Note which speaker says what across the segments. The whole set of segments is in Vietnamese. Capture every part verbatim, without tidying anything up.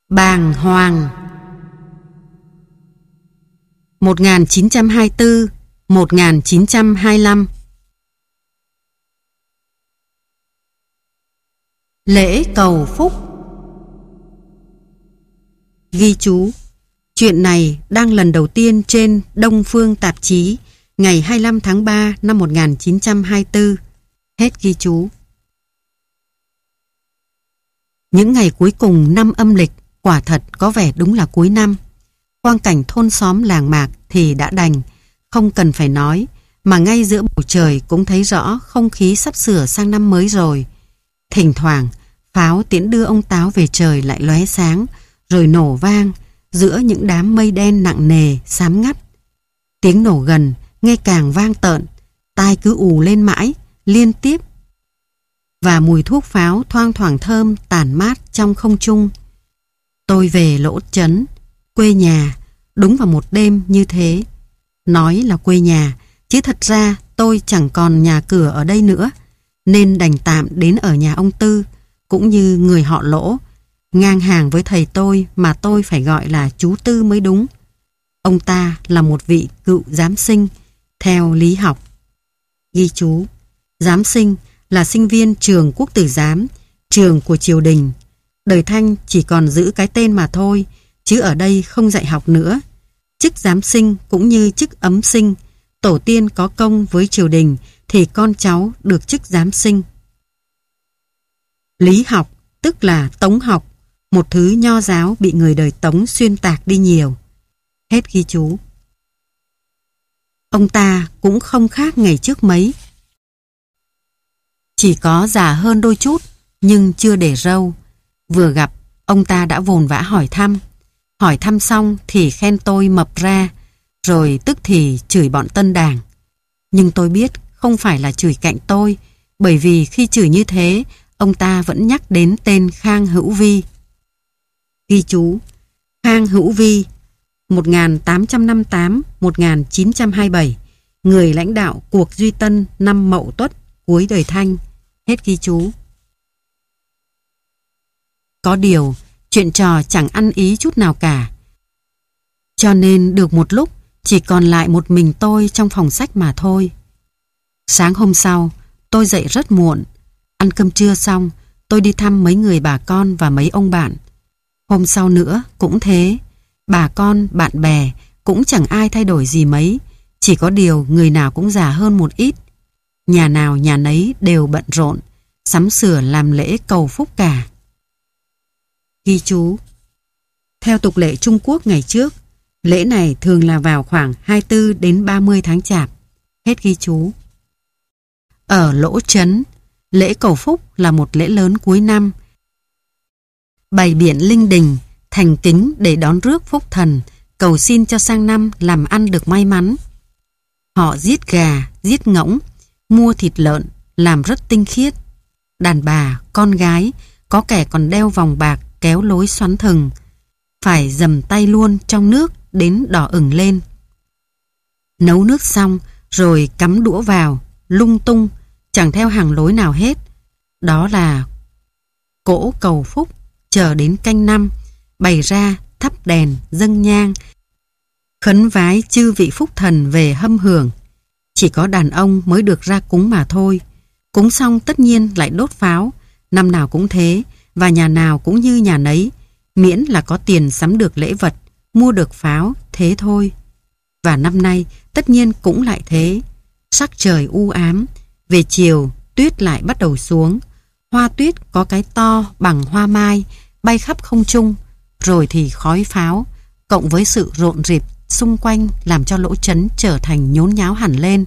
Speaker 1: Bàng hoàng. một nghìn chín trăm hai mươi tư - một nghìn chín trăm hai mươi lăm. Lễ cầu phúc. Ghi chú: chuyện này đăng lần đầu tiên trên Đông Phương Tạp chí ngày hai mươi lăm tháng ba năm một nghìn chín trăm hai mươi tư. Hết ghi chú. Những ngày cuối cùng năm âm lịch quả thật có vẻ đúng là cuối năm. Quang cảnh thôn xóm làng mạc thì đã đành, không cần phải nói, mà ngay giữa bầu trời cũng thấy rõ không khí sắp sửa sang năm mới rồi. Thỉnh thoảng, pháo tiễn đưa ông Táo về trời lại lóe sáng, rồi nổ vang giữa những đám mây đen nặng nề, xám ngắt. Tiếng nổ gần, nghe càng vang tợn, tai cứ ù lên mãi, liên tiếp. Và mùi thuốc pháo thoang thoảng thơm tản mát trong không trung. Tôi về Lỗ Chấn, quê nhà, đúng vào một đêm như thế. Nói là quê nhà, chứ thật ra tôi chẳng còn nhà cửa ở đây nữa, nên đành tạm đến ở nhà ông Tư, cũng như người họ Lỗ, ngang hàng với thầy tôi mà tôi phải gọi là chú Tư mới đúng. Ông ta là một vị cựu giám sinh, theo lý học. Ghi chú: giám sinh là sinh viên trường Quốc tử giám, trường của triều đình. Đời Thanh chỉ còn giữ cái tên mà thôi, chứ ở đây không dạy học nữa. Chức giám sinh cũng như chức ấm sinh, tổ tiên có công với triều đình thì con cháu được chức giám sinh. Lý học tức là Tống học, một thứ nho giáo bị người đời Tống xuyên tạc đi nhiều. Hết ghi chú. Ông ta cũng không khác ngày trước mấy. Chỉ có già hơn đôi chút, nhưng chưa để râu. Vừa gặp, ông ta đã vồn vã hỏi thăm. Hỏi thăm xong thì khen tôi mập ra, rồi tức thì chửi bọn tân đảng. Nhưng tôi biết không phải là chửi cạnh tôi, bởi vì khi chửi như thế, ông ta vẫn nhắc đến tên Khang Hữu Vi. Ghi chú: Khang Hữu Vi, một nghìn tám trăm năm mươi tám - một nghìn chín trăm hai mươi bảy, người lãnh đạo cuộc Duy Tân năm Mậu Tuất, cuối đời Thanh. Hết ghi chú. Có điều, chuyện trò chẳng ăn ý chút nào cả. Cho nên được một lúc, chỉ còn lại một mình tôi trong phòng sách mà thôi. Sáng hôm sau, tôi dậy rất muộn. Ăn cơm trưa xong, tôi đi thăm mấy người bà con và mấy ông bạn. Hôm sau nữa cũng thế. Bà con, bạn bè cũng chẳng ai thay đổi gì mấy. Chỉ có điều người nào cũng già hơn một ít. Nhà nào nhà nấy đều bận rộn, sắm sửa làm lễ cầu phúc cả. Ghi chú: theo tục lệ Trung Quốc ngày trước, lễ này thường là vào khoảng hai mươi tư đến ba mươi tháng Chạp. Hết ghi chú. Ở Lỗ Chấn, lễ cầu phúc là một lễ lớn cuối năm. Bày biện linh đình, thành kính để đón rước phúc thần, cầu xin cho sang năm làm ăn được may mắn. Họ giết gà, giết ngỗng, mua thịt lợn, làm rất tinh khiết. Đàn bà, con gái, có kẻ còn đeo vòng bạc kéo lối xoắn thừng, phải dầm tay luôn trong nước đến đỏ ửng lên. Nấu nước xong rồi cắm đũa vào, lung tung, chẳng theo hàng lối nào hết. Đó là cỗ cầu phúc, chờ đến canh năm, bày ra thắp đèn, dâng nhang, khấn vái chư vị phúc thần về hâm hưởng. Chỉ có đàn ông mới được ra cúng mà thôi. Cúng xong tất nhiên lại đốt pháo, năm nào cũng thế, và nhà nào cũng như nhà nấy, miễn là có tiền sắm được lễ vật, mua được pháo, thế thôi. Và năm nay tất nhiên cũng lại thế. Sắc trời u ám, về chiều tuyết lại bắt đầu xuống. Hoa tuyết có cái to bằng hoa mai bay khắp không trung, rồi thì khói pháo cộng với sự rộn rịp xung quanh làm cho Lỗ Chấn trở thành nhốn nháo hẳn lên.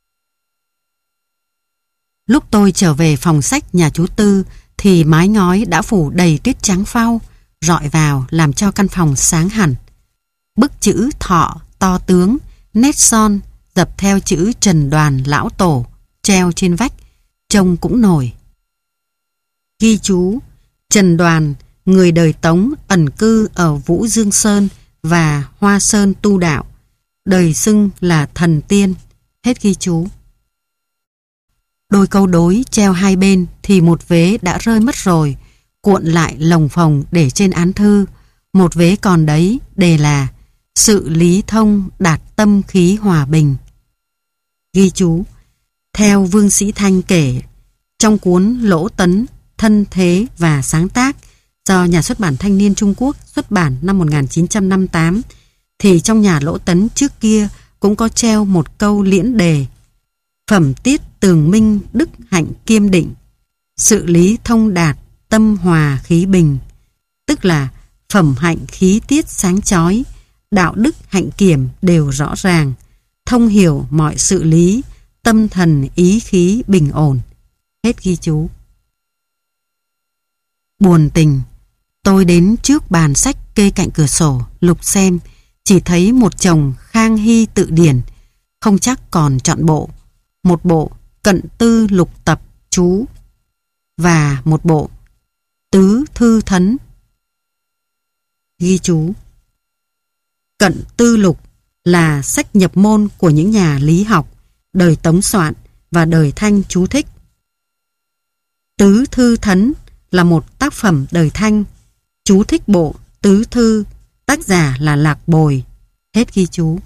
Speaker 1: Lúc tôi trở về phòng sách nhà chú Tư thì mái ngói đã phủ đầy tuyết trắng phau, rọi vào làm cho căn phòng sáng hẳn. Bức chữ Thọ to tướng, nét son dập theo chữ Trần Đoàn Lão Tổ treo trên vách, trông cũng nổi. Ghi chú: Trần Đoàn, người đời Tống ẩn cư ở Vũ Dương Sơn và Hoa Sơn tu đạo, đời xưng là thần tiên. Hết ghi chú. Đôi câu đối treo hai bên thì một vế đã rơi mất rồi, cuộn lại lồng phồng để trên án thư, Một vế còn đấy, đề là sự lý thông đạt tâm khí hòa bình. Ghi chú, theo Vương Sĩ Thanh kể, trong cuốn Lỗ Tấn, Thân Thế và Sáng Tác do Nhà xuất bản Thanh niên Trung Quốc xuất bản năm một nghìn chín trăm năm mươi tám, thì trong nhà Lỗ Tấn trước kia cũng có treo một câu liễn đề: phẩm tiết tường minh, đức hạnh kiêm định, sự lý thông đạt, tâm hòa khí bình. Tức là phẩm hạnh khí tiết sáng chói, đạo đức hạnh kiểm đều rõ ràng, thông hiểu mọi sự lý, tâm thần ý khí bình ổn. Hết ghi chú. Buồn tình, tôi đến trước bàn sách kê cạnh cửa sổ, lục xem, chỉ thấy một chồng Khang Hy tự điển, không chắc còn trọn bộ, một bộ Cận Tư Lục Tập chú và một bộ Tứ Thư Thấn. Ghi chú, Cận Tư Lục là sách nhập môn của những nhà lý học, đời Tống soạn và đời Thanh chú thích. Tứ Thư Thấn là một tác phẩm đời Thanh, chú thích bộ Tứ Thư, tác giả là Lạc Bồi. Hết ghi chú.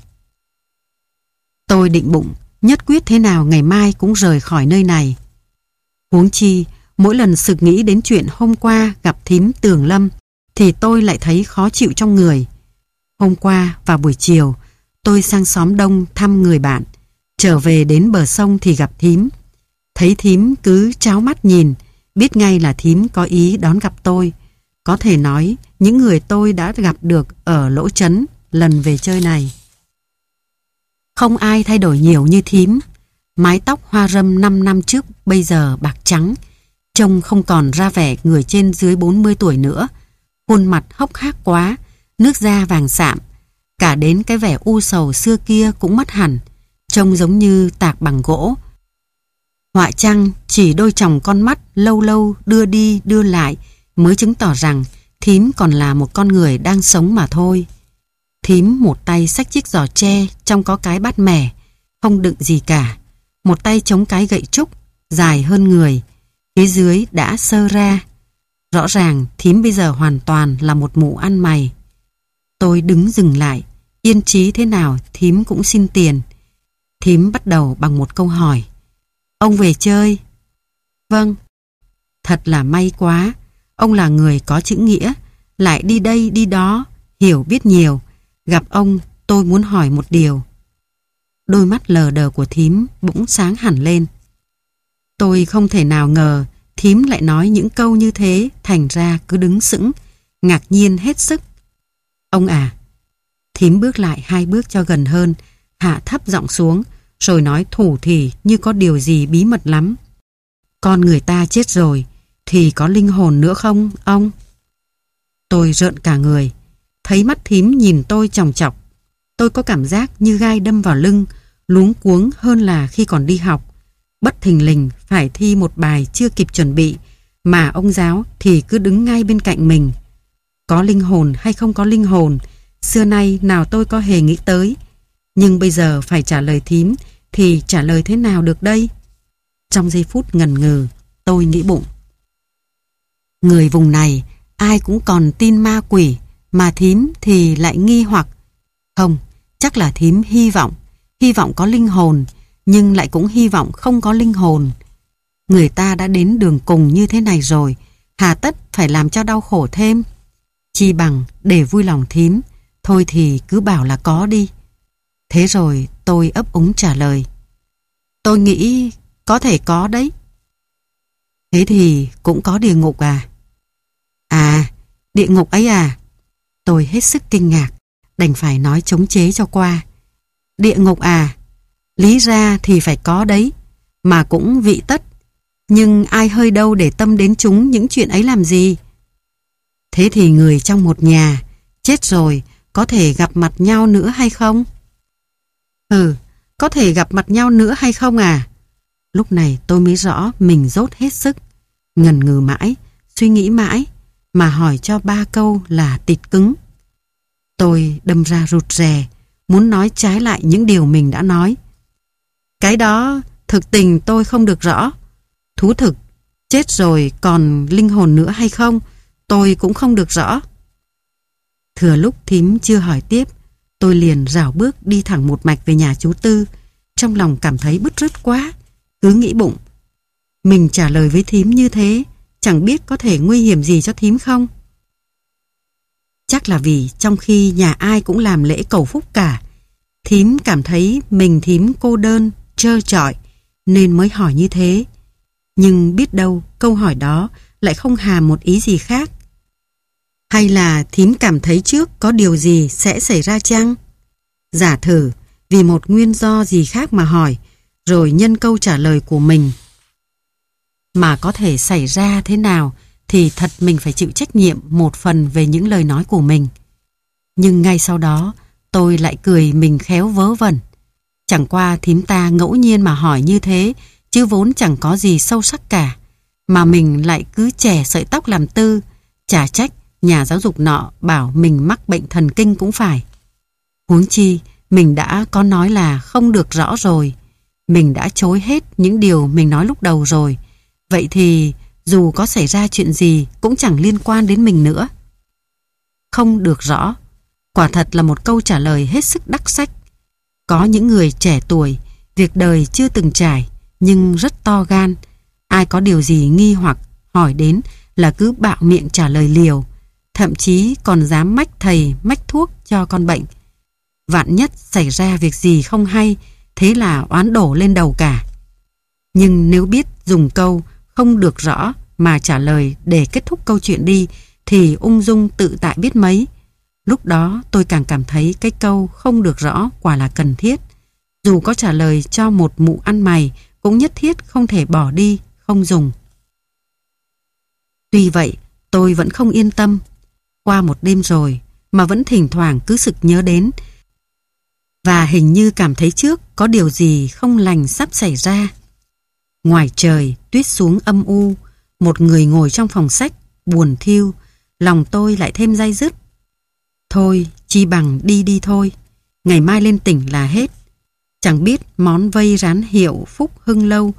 Speaker 1: Tôi định bụng nhất quyết thế nào ngày mai cũng rời khỏi nơi này. Huống chi, mỗi lần sực nghĩ đến chuyện hôm qua gặp thím Tường Lâm thì tôi lại thấy khó chịu trong người. Hôm qua vào buổi chiều, tôi sang xóm Đông thăm người bạn, trở về đến bờ sông thì gặp thím. Thấy thím cứ tráo mắt nhìn, biết ngay là thím có ý đón gặp tôi. Có thể nói những người tôi đã gặp được ở Lỗ Trấn lần về chơi này. Không ai thay đổi nhiều như thím. Mái tóc hoa râm năm năm trước bây giờ bạc trắng, trông không còn ra vẻ người trên dưới bốn mươi tuổi nữa. Khuôn mặt hốc hác quá, nước da vàng sạm, cả đến cái vẻ u sầu xưa kia cũng mất hẳn, trông giống như tạc bằng gỗ. Họa chăng chỉ đôi tròng con mắt lâu lâu đưa đi đưa lại mới chứng tỏ rằng thím còn là một con người đang sống mà thôi. Thím một tay xách chiếc giỏ tre trong có cái bát mẻ, không đựng gì cả, một tay chống cái gậy trúc dài hơn người, phía dưới đã sơ ra. Rõ ràng thím bây giờ hoàn toàn là một mụ ăn mày. Tôi đứng dừng lại, yên trí thế nào thím cũng xin tiền. Thím bắt đầu bằng một câu hỏi: ông về chơi? Vâng. Thật là may quá, ông là người có chữ nghĩa, lại đi đây đi đó, hiểu biết nhiều. Gặp ông tôi muốn hỏi một điều. Đôi mắt lờ đờ của thím bỗng sáng hẳn lên. Tôi không thể nào ngờ thím lại nói những câu như thế, thành ra cứ đứng sững, ngạc nhiên hết sức. Ông à. Thím bước lại hai bước cho gần hơn, hạ thấp giọng xuống, rồi nói thủ thỉ như có điều gì bí mật lắm. Con người ta chết rồi thì có linh hồn nữa không ông? Tôi rợn cả người, thấy mắt thím nhìn tôi chòng chọc. Tôi có cảm giác như gai đâm vào lưng, luống cuống hơn là khi còn đi học. Bất thình lình phải thi một bài chưa kịp chuẩn bị, mà ông giáo thì cứ đứng ngay bên cạnh mình. Có linh hồn hay không có linh hồn, xưa nay nào tôi có hề nghĩ tới. Nhưng bây giờ phải trả lời thím thì trả lời thế nào được đây? Trong giây phút ngần ngừ, tôi nghĩ bụng. Người vùng này ai cũng còn tin ma quỷ, mà thím thì lại nghi hoặc. Không, chắc là thím hy vọng, hy vọng có linh hồn, nhưng lại cũng hy vọng không có linh hồn. Người ta đã đến đường cùng như thế này rồi, hà tất phải làm cho đau khổ thêm. Chi bằng để vui lòng thím, thôi thì cứ bảo là có đi. Thế rồi tôi ấp úng trả lời: tôi nghĩ có thể có đấy. Thế thì cũng có địa ngục à? À, địa ngục ấy à? Tôi hết sức kinh ngạc, đành phải nói chống chế cho qua. Địa ngục à? Lý ra thì phải có đấy, mà cũng vị tất. Nhưng ai hơi đâu để tâm đến chúng những chuyện ấy làm gì? Thế thì người trong một nhà chết rồi có thể gặp mặt nhau nữa hay không? Ừ, có thể gặp mặt nhau nữa hay không à? Lúc này tôi mới rõ mình dốt hết sức. Ngần ngừ mãi, suy nghĩ mãi, mà hỏi cho ba câu là tịt cứng. Tôi đâm ra rụt rè, muốn nói trái lại những điều mình đã nói. Cái đó thực tình tôi không được rõ. Thú thực, chết rồi còn linh hồn nữa hay không, tôi cũng không được rõ. Thừa lúc thím chưa hỏi tiếp, tôi liền rảo bước đi thẳng một mạch về nhà chú Tư, trong lòng cảm thấy bứt rứt quá, cứ nghĩ bụng. Mình trả lời với thím như thế, chẳng biết có thể nguy hiểm gì cho thím không? Chắc là vì trong khi nhà ai cũng làm lễ cầu phúc cả, thím cảm thấy mình thím cô đơn, trơ trọi, nên mới hỏi như thế. Nhưng biết đâu câu hỏi đó lại không hàm một ý gì khác. Hay là thím cảm thấy trước có điều gì sẽ xảy ra chăng? Giả thử vì một nguyên do gì khác mà hỏi, rồi nhân câu trả lời của mình mà có thể xảy ra thế nào thì thật mình phải chịu trách nhiệm một phần về những lời nói của mình. Nhưng ngay sau đó tôi lại cười mình khéo vớ vẩn. Chẳng qua thím ta ngẫu nhiên mà hỏi như thế, chứ vốn chẳng có gì sâu sắc cả, mà mình lại cứ chẻ sợi tóc làm tư. Chả trách nhà giáo dục nọ bảo mình mắc bệnh thần kinh cũng phải. Huống chi mình đã có nói là không được rõ rồi. Mình đã chối hết những điều mình nói lúc đầu rồi. Vậy thì dù có xảy ra chuyện gì cũng chẳng liên quan đến mình nữa. Không được rõ, quả thật là một câu trả lời hết sức đắc sách. Có những người trẻ tuổi, việc đời chưa từng trải, nhưng rất to gan. Ai có điều gì nghi hoặc hỏi đến là cứ bạo miệng trả lời liều, thậm chí còn dám mách thầy mách thuốc cho con bệnh. Vạn nhất xảy ra việc gì không hay, thế là oán đổ lên đầu cả. Nhưng nếu biết dùng câu không được rõ mà trả lời để kết thúc câu chuyện đi, thì ung dung tự tại biết mấy. Lúc đó tôi càng cảm thấy cái câu không được rõ quả là cần thiết. Dù có trả lời cho một mụ ăn mày, cũng nhất thiết không thể bỏ đi, không dùng. Tuy vậy, tôi vẫn không yên tâm. Qua một đêm rồi, mà vẫn thỉnh thoảng cứ sực nhớ đến. Và hình như cảm thấy trước có điều gì không lành sắp xảy ra. Ngoài trời, tuyết xuống âm u, một người ngồi trong phòng sách, buồn thiu, lòng tôi lại thêm day dứt. Thôi, chi bằng đi đi thôi, ngày mai lên tỉnh là hết. Chẳng biết món vây rán hiệu Phúc Hưng Lâu,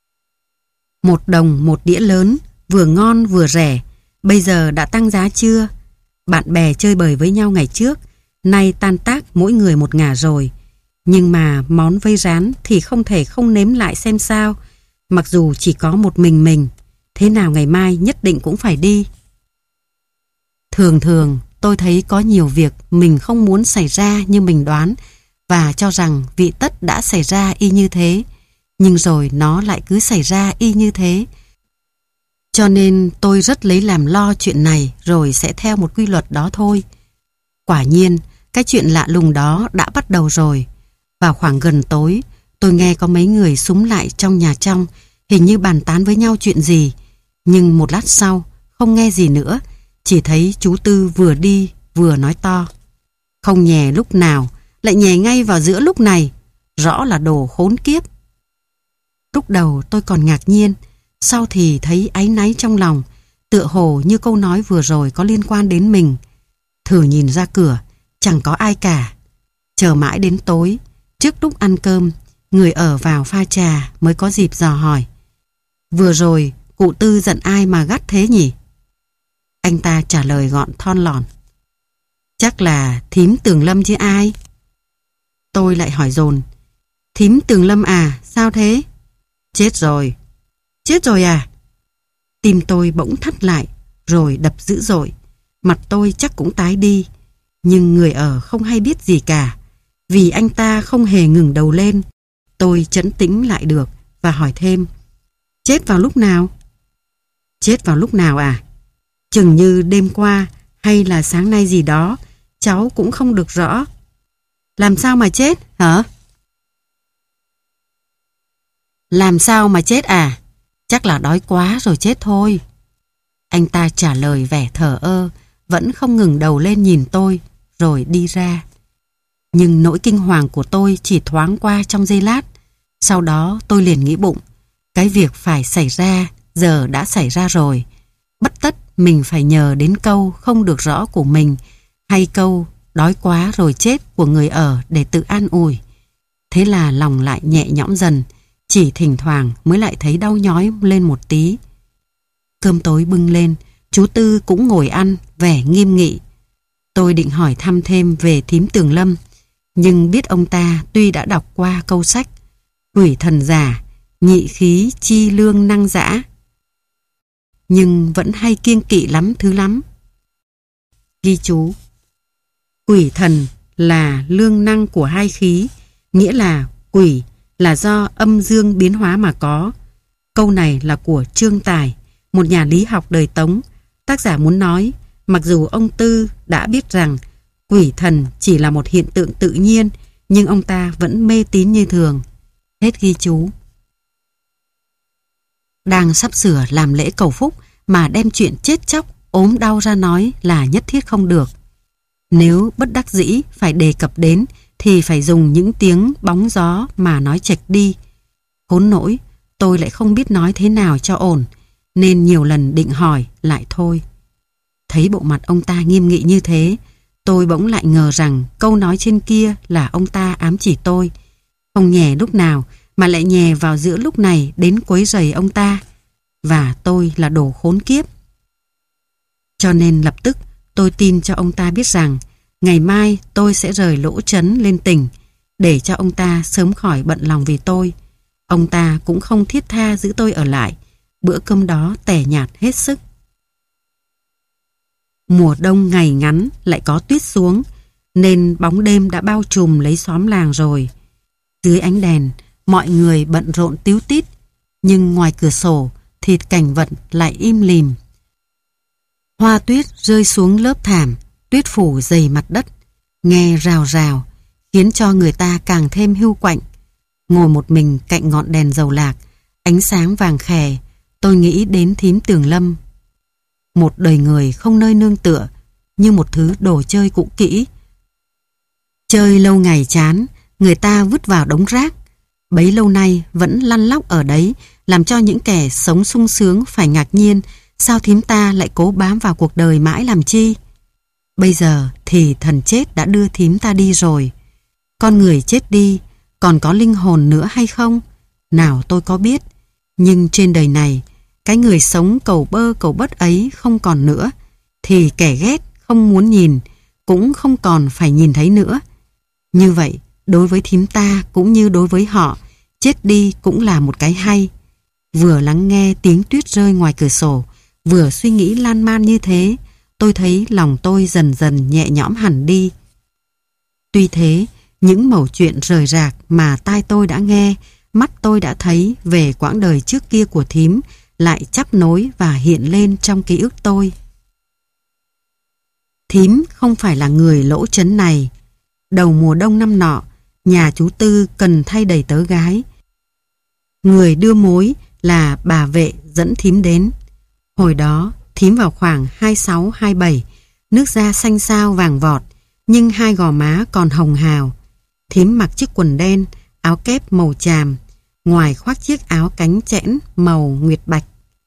Speaker 1: một đồng một đĩa lớn, vừa ngon vừa rẻ, bây giờ đã tăng giá chưa? Bạn bè chơi bời với nhau ngày trước, nay tan tác mỗi người một ngả rồi. Nhưng mà món vây rán thì không thể không nếm lại xem sao. Mặc dù chỉ có một mình mình, thế nào ngày mai nhất định cũng phải đi. Thường thường tôi thấy có nhiều việc mình không muốn xảy ra như mình đoán, và cho rằng vị tất đã xảy ra y như thế. Nhưng rồi nó lại cứ xảy ra y như thế. Cho nên tôi rất lấy làm lo chuyện này, rồi sẽ theo một quy luật đó thôi. Quả nhiên, cái chuyện lạ lùng đó đã bắt đầu rồi. Vào khoảng gần tối, tôi nghe có mấy người xúm lại trong nhà trong, hình như bàn tán với nhau chuyện gì. Nhưng một lát sau, không nghe gì nữa, chỉ thấy chú Tư vừa đi vừa nói to. Không nhè lúc nào, lại nhè ngay vào giữa lúc này, rõ là đồ khốn kiếp. Lúc đầu tôi còn ngạc nhiên, sau thì thấy áy náy trong lòng, tựa hồ như câu nói vừa rồi có liên quan đến mình. Thử nhìn ra cửa, chẳng có ai cả. Chờ mãi đến tối, trước lúc ăn cơm, người ở vào pha trà mới có dịp dò hỏi. Vừa rồi, cụ Tư giận ai mà gắt thế nhỉ? Anh ta trả lời gọn thon lòn. Chắc là thím Tường Lâm chứ ai? Tôi lại hỏi dồn. Thím Tường Lâm à, sao thế? Chết rồi. Chết rồi à? Tim tôi bỗng thắt lại, rồi đập dữ dội. Mặt tôi chắc cũng tái đi. Nhưng người ở không hay biết gì cả. Vì anh ta không hề ngừng đầu lên. Tôi trấn tĩnh lại được và hỏi thêm. Chết vào lúc nào? Chết vào lúc nào à? Chừng như đêm qua hay là sáng nay gì đó, cháu cũng không được rõ. Làm sao mà chết hả? Làm sao mà chết à? Chắc là đói quá rồi chết thôi. Anh ta trả lời vẻ thờ ơ, vẫn không ngừng đầu lên nhìn tôi, rồi đi ra. Nhưng nỗi kinh hoàng của tôi chỉ thoáng qua trong giây lát. Sau đó tôi liền nghĩ bụng, cái việc phải xảy ra giờ đã xảy ra rồi. Bất tất mình phải nhờ đến câu không được rõ của mình, hay câu đói quá rồi chết của người ở để tự an ủi. Thế là lòng lại nhẹ nhõm dần, chỉ thỉnh thoảng mới lại thấy đau nhói lên một tí. Cơm tối bưng lên, chú Tư cũng ngồi ăn, vẻ nghiêm nghị. Tôi định hỏi thăm thêm về thím Tường Lâm, nhưng biết ông ta tuy đã đọc qua câu sách quỷ thần giả, nhị khí chi lương năng dã, nhưng vẫn hay kiêng kỵ lắm thứ lắm. Ghi chú: quỷ thần là lương năng của hai khí, nghĩa là quỷ là do âm dương biến hóa mà có. Câu này là của Trương Tài, một nhà lý học đời Tống. Tác giả muốn nói, mặc dù ông Tư đã biết rằng quỷ thần chỉ là một hiện tượng tự nhiên, nhưng ông ta vẫn mê tín như thường. Hết ghi chú. Đang sắp sửa làm lễ cầu phúc mà đem chuyện chết chóc, ốm đau ra nói là nhất thiết không được. Nếu bất đắc dĩ phải đề cập đến thì phải dùng những tiếng bóng gió mà nói chệch đi. Khốn nỗi, tôi lại không biết nói thế nào cho ổn, nên nhiều lần định hỏi lại thôi. Thấy bộ mặt ông ta nghiêm nghị như thế, tôi bỗng lại ngờ rằng câu nói trên kia là ông ta ám chỉ tôi. Không nhè lúc nào mà lại nhè vào giữa lúc này đến quấy rầy ông ta. Và tôi là đồ khốn kiếp. Cho nên lập tức tôi tin cho ông ta biết rằng ngày mai tôi sẽ rời Lỗ Trấn lên tỉnh, để cho ông ta sớm khỏi bận lòng vì tôi. Ông ta cũng không thiết tha giữ tôi ở lại. Bữa cơm đó tẻ nhạt hết sức. Mùa đông ngày ngắn lại có tuyết xuống, nên bóng đêm đã bao trùm lấy xóm làng rồi. Dưới ánh đèn, mọi người bận rộn tíu tít, nhưng ngoài cửa sổ thì cảnh vật lại im lìm. Hoa tuyết rơi xuống lớp thảm, tuyết phủ dày mặt đất, nghe rào rào, khiến cho người ta càng thêm hiu quạnh. Ngồi một mình cạnh ngọn đèn dầu lạc, ánh sáng vàng khè, tôi nghĩ đến thím Tường Lâm. Một đời người không nơi nương tựa, như một thứ đồ chơi cũ kỹ. Chơi lâu ngày chán, người ta vứt vào đống rác. Bấy lâu nay vẫn lăn lóc ở đấy, làm cho những kẻ sống sung sướng phải ngạc nhiên sao thím ta lại cố bám vào cuộc đời mãi làm chi. Bây giờ thì thần chết đã đưa thím ta đi rồi. Con người chết đi, còn có linh hồn nữa hay không? Nào tôi có biết. Nhưng trên đời này, cái người sống cầu bơ cầu bất ấy không còn nữa, thì kẻ ghét không muốn nhìn cũng không còn phải nhìn thấy nữa. Như vậy, đối với thím ta cũng như đối với họ, chết đi cũng là một cái hay. Vừa lắng nghe tiếng tuyết rơi ngoài cửa sổ, vừa suy nghĩ lan man như thế, tôi thấy lòng tôi dần dần nhẹ nhõm hẳn đi. Tuy thế, những mẩu chuyện rời rạc mà tai tôi đã nghe, mắt tôi đã thấy về quãng đời trước kia của thím lại chắp nối và hiện lên trong ký ức tôi. Thím không phải là người Lỗ Trấn này. Đầu mùa đông năm nọ, nhà chú Tư cần thay đầy tớ gái. Người đưa mối là bà Vệ dẫn thím đến. Hồi đó, thím vào khoảng hai sáu hai bảy, nước da xanh xao vàng vọt, nhưng hai gò má còn hồng hào. Thím mặc chiếc quần đen, áo kép màu chàm, ngoài khoác chiếc áo cánh chẽn màu nguyệt bạch.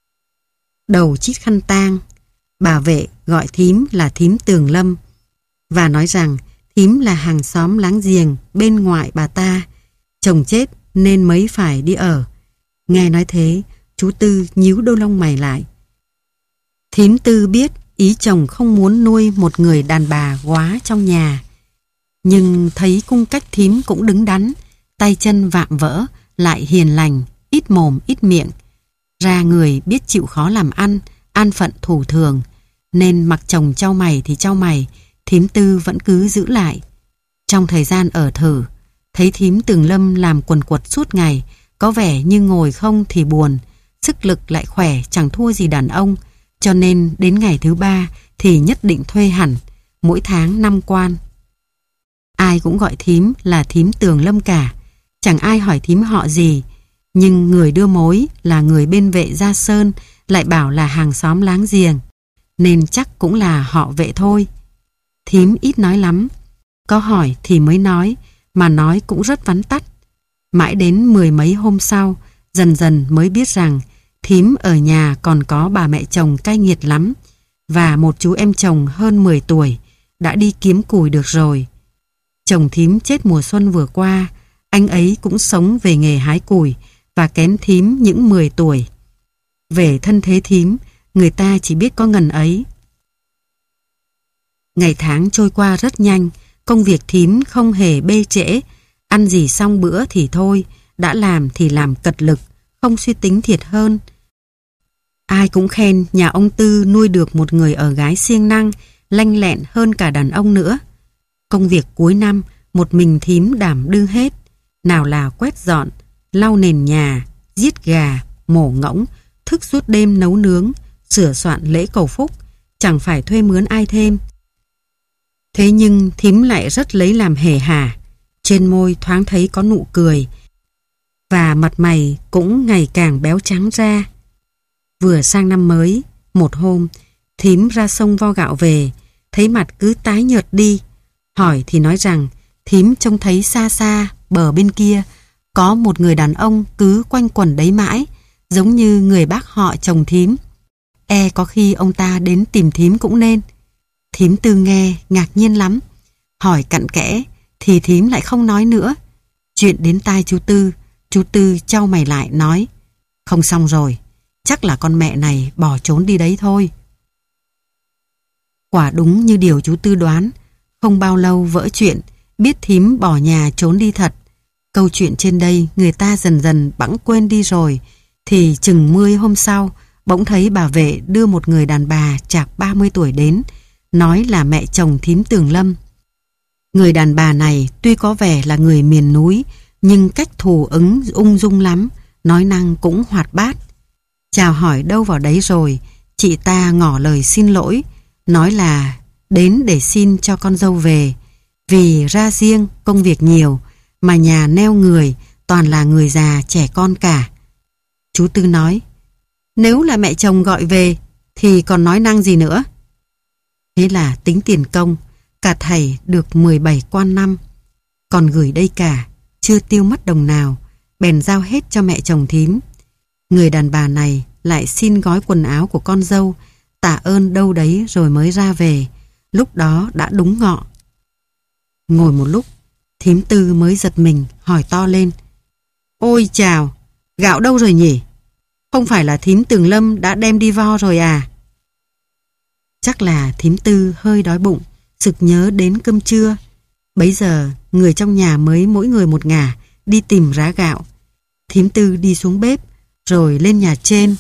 Speaker 1: Đầu chiếc khăn tang. Bà Vệ gọi thím là thím Tường Lâm và nói rằng thím là hàng xóm láng giềng bên ngoại bà ta, chồng chết nên mới phải đi ở. Nghe nói thế, chú Tư nhíu đôi lông mày lại. Thím Tư biết ý chồng không muốn nuôi một người đàn bà quá trong nhà, nhưng thấy cung cách thím cũng đứng đắn, tay chân vạm vỡ, lại hiền lành, ít mồm ít miệng, ra người biết chịu khó làm ăn, an phận thủ thường, nên mặc chồng chau mày thì chau mày, thím Tư vẫn cứ giữ lại. Trong thời gian ở thử, thấy thím Tường Lâm làm quần quật suốt ngày, có vẻ như ngồi không thì buồn, sức lực lại khỏe chẳng thua gì đàn ông, cho nên đến ngày thứ ba thì nhất định thuê hẳn, mỗi tháng năm quan. Ai cũng gọi thím là thím Tường Lâm cả, chẳng ai hỏi thím họ gì, nhưng người đưa mối là người bên Vệ Gia Sơn lại bảo là hàng xóm láng giềng, nên chắc cũng là họ Vệ thôi. Thím ít nói lắm, có hỏi thì mới nói, mà nói cũng rất vắn tắt. Mãi đến mười mấy hôm sau, dần dần mới biết rằng thím ở nhà còn có bà mẹ chồng cay nghiệt lắm, và một chú em chồng hơn mười tuổi đã đi kiếm củi được rồi. Chồng thím chết mùa xuân vừa qua, anh ấy cũng sống về nghề hái củi và kén thím những mười tuổi. Về thân thế thím, người ta chỉ biết có ngần ấy. Ngày tháng trôi qua rất nhanh, công việc thím không hề bê trễ. Ăn gì xong bữa thì thôi, đã làm thì làm cật lực, không suy tính thiệt hơn. Ai cũng khen nhà ông Tư nuôi được một người ở gái siêng năng, lanh lẹn hơn cả đàn ông nữa. Công việc cuối năm, một mình thím đảm đương hết. Nào là quét dọn, lau nền nhà, giết gà, mổ ngỗng, thức suốt đêm nấu nướng, sửa soạn lễ cầu phúc, chẳng phải thuê mướn ai thêm. Thế nhưng thím lại rất lấy làm hề hà, trên môi thoáng thấy có nụ cười, và mặt mày cũng ngày càng béo trắng ra. Vừa sang năm mới, một hôm, thím ra sông vo gạo về, thấy mặt cứ tái nhợt đi. Hỏi thì nói rằng, thím trông thấy xa xa, bờ bên kia, có một người đàn ông cứ quanh quẩn đấy mãi, giống như người bác họ chồng thím. E có khi ông ta đến tìm thím cũng nên. Thím Tư nghe, ngạc nhiên lắm. Hỏi cặn kẽ, thì thím lại không nói nữa. Chuyện đến tai chú Tư, chú Tư chau mày lại nói, không xong rồi, chắc là con mẹ này bỏ trốn đi đấy thôi. Quả đúng như điều chú Tư đoán, không bao lâu vỡ chuyện, biết thím bỏ nhà trốn đi thật. Câu chuyện trên đây người ta dần dần bẵng quên đi rồi, thì chừng mươi hôm sau, bỗng thấy bà Vệ đưa một người đàn bà chạc ba mươi tuổi đến, nói là mẹ chồng thím Tường Lâm. Người đàn bà này tuy có vẻ là người miền núi, nhưng cách thù ứng ung dung lắm, nói năng cũng hoạt bát. Chào hỏi đâu vào đấy rồi, chị ta ngỏ lời xin lỗi, nói là đến để xin cho con dâu về, vì ra riêng công việc nhiều, mà nhà neo người toàn là người già trẻ con cả. Chú Tư nói, nếu là mẹ chồng gọi về thì còn nói năng gì nữa. Thế là tính tiền công, cả thầy được mười bảy quan năm, còn gửi đây cả, chưa tiêu mất đồng nào, bèn giao hết cho mẹ chồng thím. Người đàn bà này lại xin gói quần áo của con dâu, tạ ơn đâu đấy rồi mới ra về, lúc đó đã đúng ngọ. Ngồi một lúc, thím Tư mới giật mình hỏi to lên, ôi chào, gạo đâu rồi nhỉ? Không phải là thím Tường Lâm đã đem đi vo rồi à? Chắc là thím Tư hơi đói bụng, sực nhớ đến cơm trưa. Bấy giờ người trong nhà mới mỗi người một ngả đi tìm rá gạo. Thím Tư đi xuống bếp rồi lên nhà trên,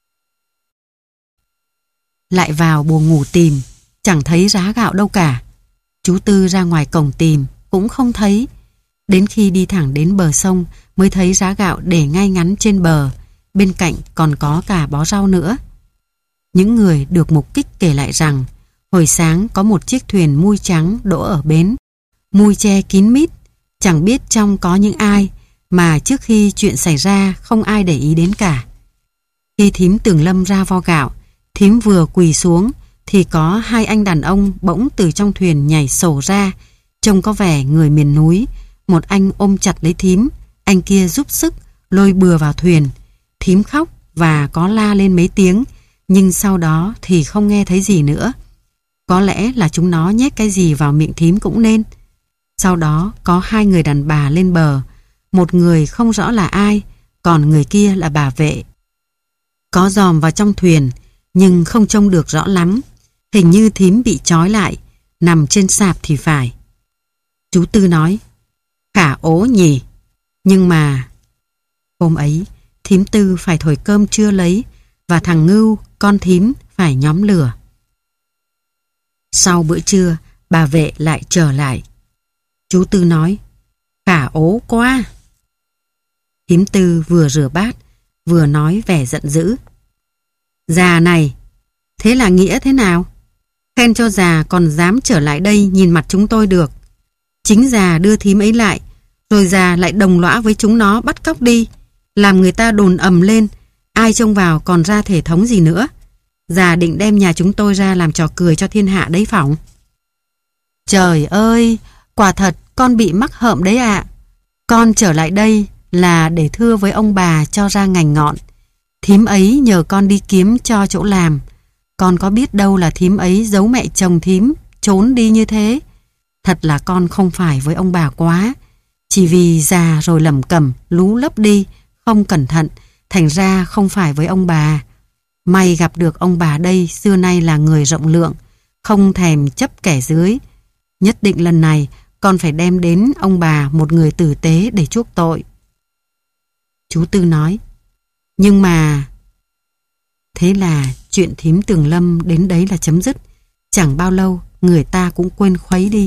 Speaker 1: lại vào buồng ngủ tìm, chẳng thấy rá gạo đâu cả. Chú Tư ra ngoài cổng tìm cũng không thấy. Đến khi đi thẳng đến bờ sông mới thấy rá gạo để ngay ngắn trên bờ, bên cạnh còn có cả bó rau nữa. Những người được mục kích kể lại rằng hồi sáng có một chiếc thuyền mui trắng đỗ ở bến, mui che kín mít, chẳng biết trong có những ai, mà trước khi chuyện xảy ra không ai để ý đến cả. Khi thím Tường Lâm ra vo gạo, thím vừa quỳ xuống thì có hai anh đàn ông bỗng từ trong thuyền nhảy sổ ra, trông có vẻ người miền núi. Một anh ôm chặt lấy thím, anh kia giúp sức lôi bừa vào thuyền. Thím khóc và có la lên mấy tiếng, nhưng sau đó thì không nghe thấy gì nữa. Có lẽ là chúng nó nhét cái gì vào miệng thím cũng nên. Sau đó có hai người đàn bà lên bờ, một người không rõ là ai, còn người kia là bà Vệ. Có dòm vào trong thuyền, nhưng không trông được rõ lắm. Hình như thím bị trói lại, nằm trên sạp thì phải. Chú Tư nói, khả ố nhỉ. Nhưng mà hôm ấy thím Tư phải thổi cơm trưa lấy, và thằng Ngưu, con thím, phải nhóm lửa. Sau bữa trưa, bà Vệ lại trở lại. Chú Tư nói, khả ố quá. Thím Tư vừa rửa bát, vừa nói vẻ giận dữ. Già này, thế là nghĩa thế nào? Khen cho già còn dám trở lại đây nhìn mặt chúng tôi được. Chính già đưa thím ấy lại, rồi già lại đồng lõa với chúng nó bắt cóc đi, làm người ta đồn ầm lên, ai trông vào còn ra thể thống gì nữa. Già định đem nhà chúng tôi ra làm trò cười cho thiên hạ đấy phỏng. Trời ơi, quả thật con bị mắc hợm đấy ạ. Con trở lại đây là để thưa với ông bà cho ra ngành ngọn. Thím ấy nhờ con đi kiếm cho chỗ làm. Con có biết đâu là thím ấy giấu mẹ chồng thím trốn đi như thế. Thật là con không phải với ông bà quá. Chỉ vì già rồi lẩm cẩm lú lấp đi, không cẩn thận, thành ra không phải với ông bà. May gặp được ông bà đây xưa nay là người rộng lượng, không thèm chấp kẻ dưới. Nhất định lần này con phải đem đến ông bà một người tử tế để chuốc tội. Chú Tư nói, nhưng mà... Thế là chuyện thím Tường Lâm đến đấy là chấm dứt. Chẳng bao lâu người ta cũng quên khuấy đi.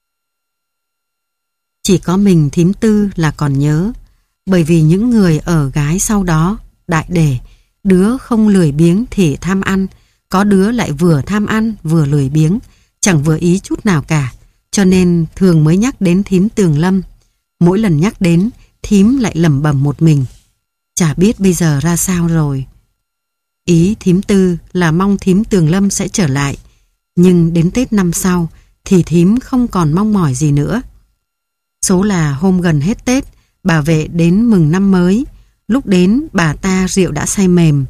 Speaker 1: Chỉ có mình thím Tư là còn nhớ, bởi vì những người ở gái sau đó, đại để, đứa không lười biếng thì tham ăn, có đứa lại vừa tham ăn vừa lười biếng, chẳng vừa ý chút nào cả, cho nên thường mới nhắc đến thím Tường Lâm. Mỗi lần nhắc đến, thím lại lẩm bẩm một mình, chả biết bây giờ ra sao rồi. Ý thím Tư là mong thím Tường Lâm sẽ trở lại, nhưng đến Tết năm sau thì thím không còn mong mỏi gì nữa. Số là hôm gần hết Tết, bà Vệ đến mừng năm mới. Lúc đến bà ta rượu đã say mềm.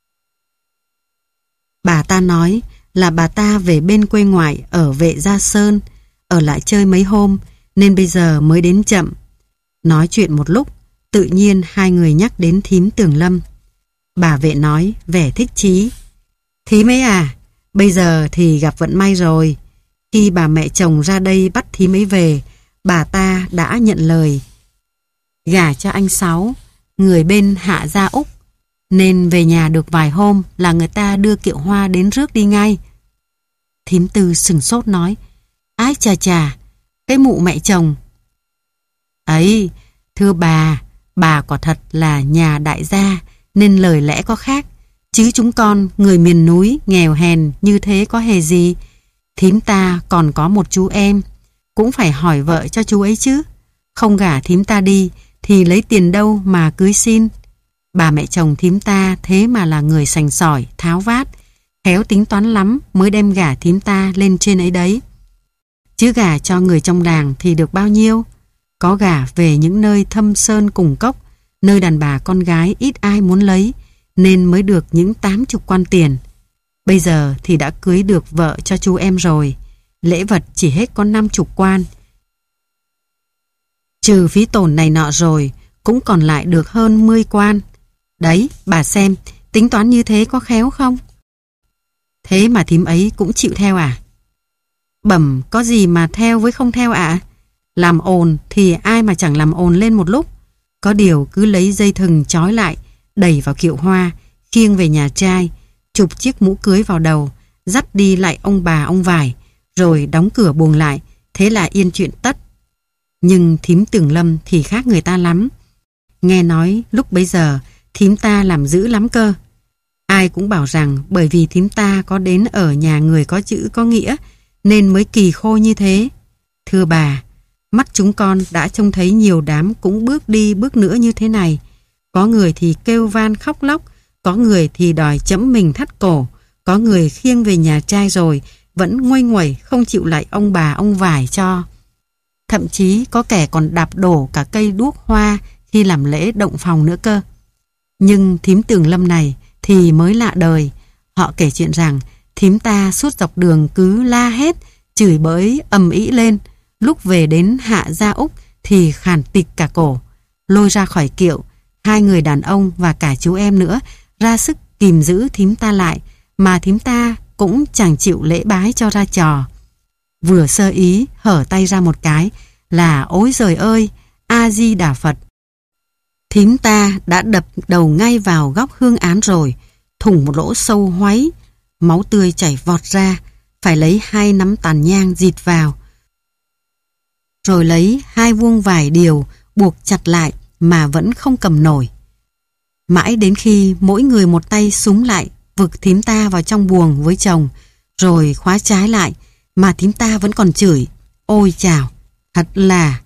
Speaker 1: Bà ta nói là bà ta về bên quê ngoại ở Vệ Gia Sơn, ở lại chơi mấy hôm nên bây giờ mới đến chậm. Nói chuyện một lúc, tự nhiên hai người nhắc đến thím Tường Lâm. Bà Vệ nói vẻ thích chí, thím ấy à, bây giờ thì gặp vận may rồi. Khi bà mẹ chồng ra đây bắt thím ấy về, bà ta đã nhận lời gả cho anh Sáu, người bên Hạ Gia Úc, nên về nhà được vài hôm là người ta đưa kiệu hoa đến rước đi ngay. Thím Tư sừng sốt nói, ái chà chà, cái mụ mẹ chồng ấy, thưa bà, bà quả thật là nhà đại gia nên lời lẽ có khác, chứ chúng con người miền núi nghèo hèn như thế có hề gì. Thím ta còn có một chú em, cũng phải hỏi vợ cho chú ấy chứ. Không gả thím ta đi thì lấy tiền đâu mà cưới xin. Bà mẹ chồng thím ta thế mà là người sành sỏi, tháo vát, khéo tính toán lắm mới đem gả thím ta lên trên ấy đấy. Chứ gả cho người trong làng thì được bao nhiêu? Có gả về những nơi thâm sơn cùng cốc, nơi đàn bà con gái ít ai muốn lấy, nên mới được những tám chục quan tiền. Bây giờ thì đã cưới được vợ cho chú em rồi, lễ vật chỉ hết có năm chục quan. Trừ phí tổn này nọ rồi, cũng còn lại được hơn mươi quan. Đấy, bà xem, tính toán như thế có khéo không? Thế mà thím ấy cũng chịu theo à? Bẩm, có gì mà theo với không theo ạ? À? Làm ồn thì ai mà chẳng làm ồn lên một lúc. Có điều cứ lấy dây thừng trói lại, đẩy vào kiệu hoa, khiêng về nhà trai, chụp chiếc mũ cưới vào đầu, dắt đi lại ông bà ông vải, rồi đóng cửa buồng lại, thế là yên chuyện tất. Nhưng thím Tường Lâm thì khác người ta lắm. Nghe nói lúc bấy giờ thím ta làm dữ lắm cơ. Ai cũng bảo rằng bởi vì thím ta có đến ở nhà người có chữ có nghĩa nên mới kỳ khô như thế. Thưa bà, mắt chúng con đã trông thấy nhiều đám cũng bước đi bước nữa như thế này. Có người thì kêu van khóc lóc, có người thì đòi chẫm mình thắt cổ, có người khiêng về nhà trai rồi vẫn nguây nguẩy không chịu lại ông bà ông vải cho. Thậm chí có kẻ còn đạp đổ cả cây đuốc hoa khi làm lễ động phòng nữa cơ. Nhưng thím Tường Lâm này thì mới lạ đời. Họ kể chuyện rằng thím ta suốt dọc đường cứ la hét, chửi bới ầm ĩ lên. Lúc về đến Hạ Gia Úc thì khàn tịch cả cổ. Lôi ra khỏi kiệu, hai người đàn ông và cả chú em nữa ra sức kìm giữ thím ta lại, mà thím ta cũng chẳng chịu lễ bái cho ra trò. Vừa sơ ý hở tay ra một cái là ối giời ơi, A-di-đà Phật. Thím ta đã đập đầu ngay vào góc hương án rồi, thủng một lỗ sâu hoáy, máu tươi chảy vọt ra, phải lấy hai nắm tàn nhang dịt vào, rồi lấy hai vuông vải điều buộc chặt lại mà vẫn không cầm nổi. Mãi đến khi mỗi người một tay súng lại vực thím ta vào trong buồng với chồng, rồi khóa trái lại, mà thím ta vẫn còn chửi, ôi chào, thật là...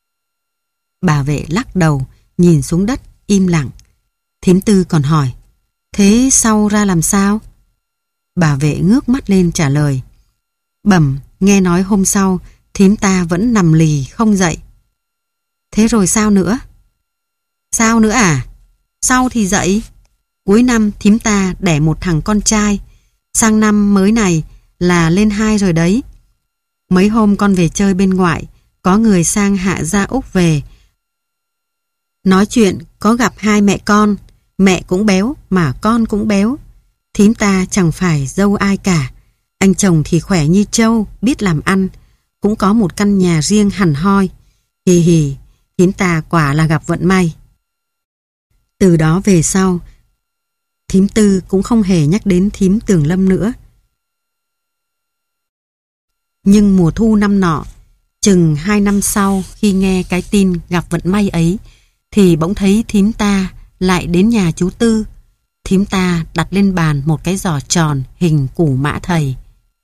Speaker 1: Bà Vệ lắc đầu, nhìn xuống đất, im lặng. Thím Tư còn hỏi, thế sau ra làm sao? Bà Vệ ngước mắt lên trả lời, bẩm, nghe nói hôm sau thím ta vẫn nằm lì không dậy. Thế rồi sao nữa? Sao nữa à? Sau thì dậy. Cuối năm thím ta đẻ một thằng con trai, sang năm mới này là lên hai rồi đấy. Mấy hôm con về chơi bên ngoại, có người sang Hạ Gia Úc về. Nói chuyện có gặp hai mẹ con, mẹ cũng béo mà con cũng béo. Thím ta chẳng phải dâu ai cả. Anh chồng thì khỏe như trâu, biết làm ăn, cũng có một căn nhà riêng hẳn hoi. Hì hì, thím ta quả là gặp vận may. Từ đó về sau, thím Tư cũng không hề nhắc đến thím Tường Lâm nữa. Nhưng mùa thu năm nọ, chừng hai năm sau khi nghe cái tin gặp vận may ấy, thì bỗng thấy thím ta lại đến nhà chú Tư. Thím ta đặt lên bàn một cái giỏ tròn hình củ mã thầy,